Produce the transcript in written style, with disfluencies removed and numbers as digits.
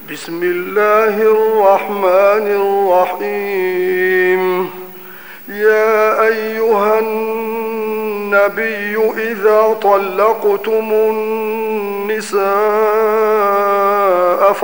بسم الله الرحمن الرحيم. يا أيها النبي إذا طلقتم النساء